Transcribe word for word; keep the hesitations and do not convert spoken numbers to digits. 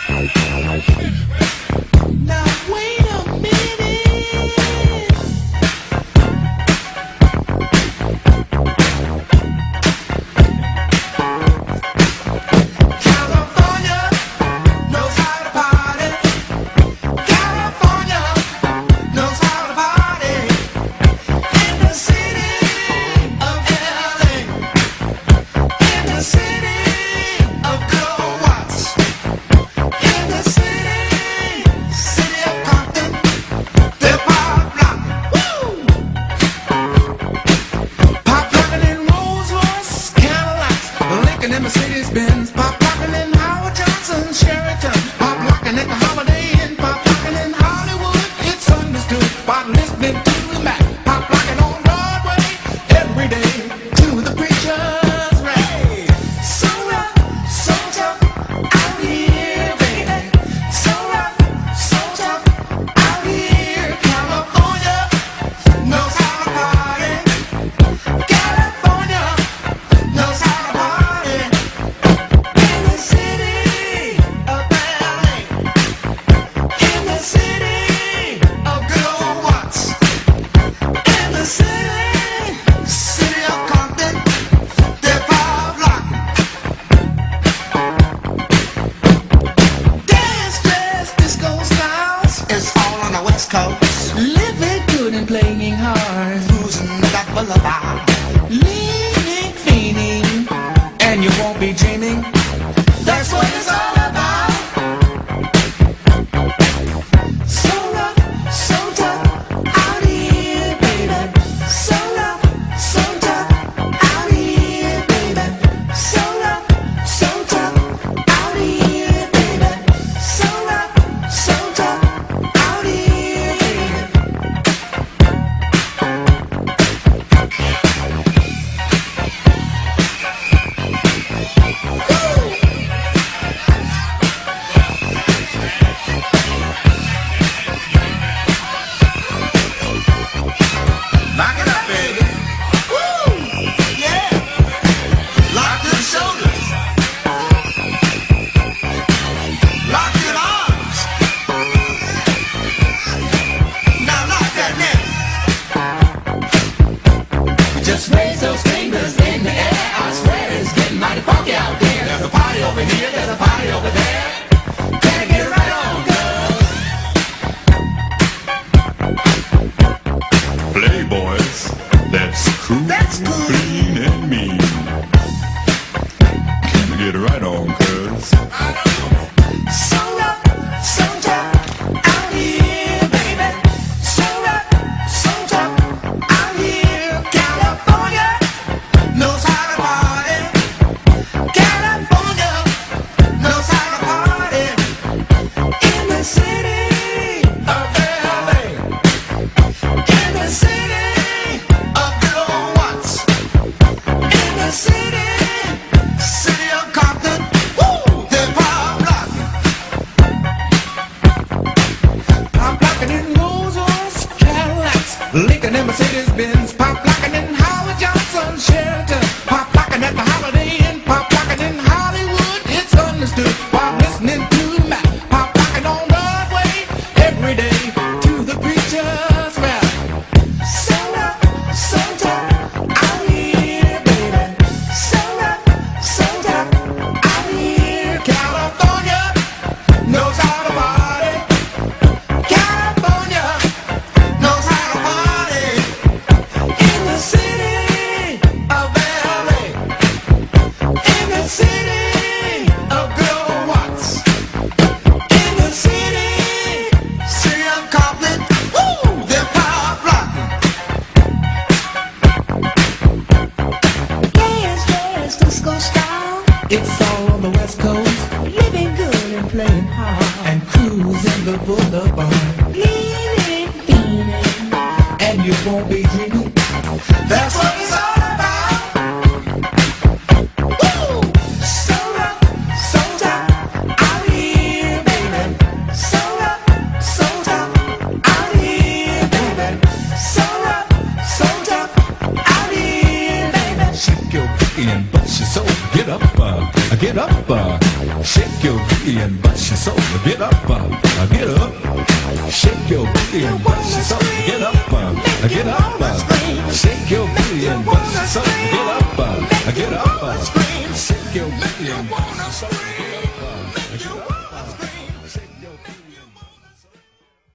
Now wait a minute. California knows how to party. California knows how to party. In the city of L A, in the city of good old Watts, in the city, city of Compton, they're pop locking. Woo! Pop locking in Rolls Royce, Cadillacs, Lincoln and Mercedes-Benz, pop locking in Howard Johnson, Sheraton, pop locking at the Holiday Inn, pop locking in Hollywood. It's understood by listening to the Mac. Pop locking on Broadway every day to the preacher's rap. So rough, so tough out here, baby. So rough, so tough out here. California knows how to party. California knows how to party. In the city of L A, in the city of good old Watts, in the city, city of Compton, they're pop locking. Dance, dress, disco styles, it's all on the West Coast. Living good and playing hard, cruising that boulevard, leaning, fiending, and you won't be dreaming. That's what it's all about. So rough, so tough out here, baby. So rough, so tough out here, baby. So rough, so tough out here, baby. So rough, so tough out here, baby. Lock it up, baby. Woo! Yeah. Lock them shoulders. Lock your arms. Now lock that neck. Just raise those fingers in the air. I swear it's getting mighty funky out there. There's a party over here, there's a party over there. Gotta get it right on, girl. Playboys, that's cool, That's cool. clean and mean. Can you get it right on, cuz? So rough, so tough out here, baby. So rough, so tough out here. California knows how to party. California knows how to party. In the city of L A, in the city of good old Watts, in the city, city of Compton. Woo! They're pop locking. Pop locking in Rolls Royce, Cadillacs, Lincoln and Mercedes-Benz, pop locking in Howard Johnson, Sheraton, pop locking at the Holiday Inn, pop locking in Hollywood. It's understood while listening to Mac. Pop locking on Broadway every day to the preacher's rap. So rough, so tough out here, baby. So rough, so tough out here. California knows how to party. California knows how to party. In the city of L A, in the city of good old Watts, in the city, city of Compton. Woo! They're pop locking. Dance, dance, disco style. It's all on the West Coast. Living good and playing hard. And cruising the boulevard. Leaning, fiending. And you won't be dreaming. That's what it's all about. Woo! So rough, so tough out here, baby. So rough, so tough out here, baby. So rough, so tough out here, baby. Shake your booty and bust your soul. Get up, uh, get up, uh. Shake your booty and bust your soul. Get up, uh, get up. Shake your booty and bust your soul. Get up, uh, get up. Uh, shake your booty and bust your soul. Get up, uh, get up. Uh, shake your booty and bust your soul. Get up.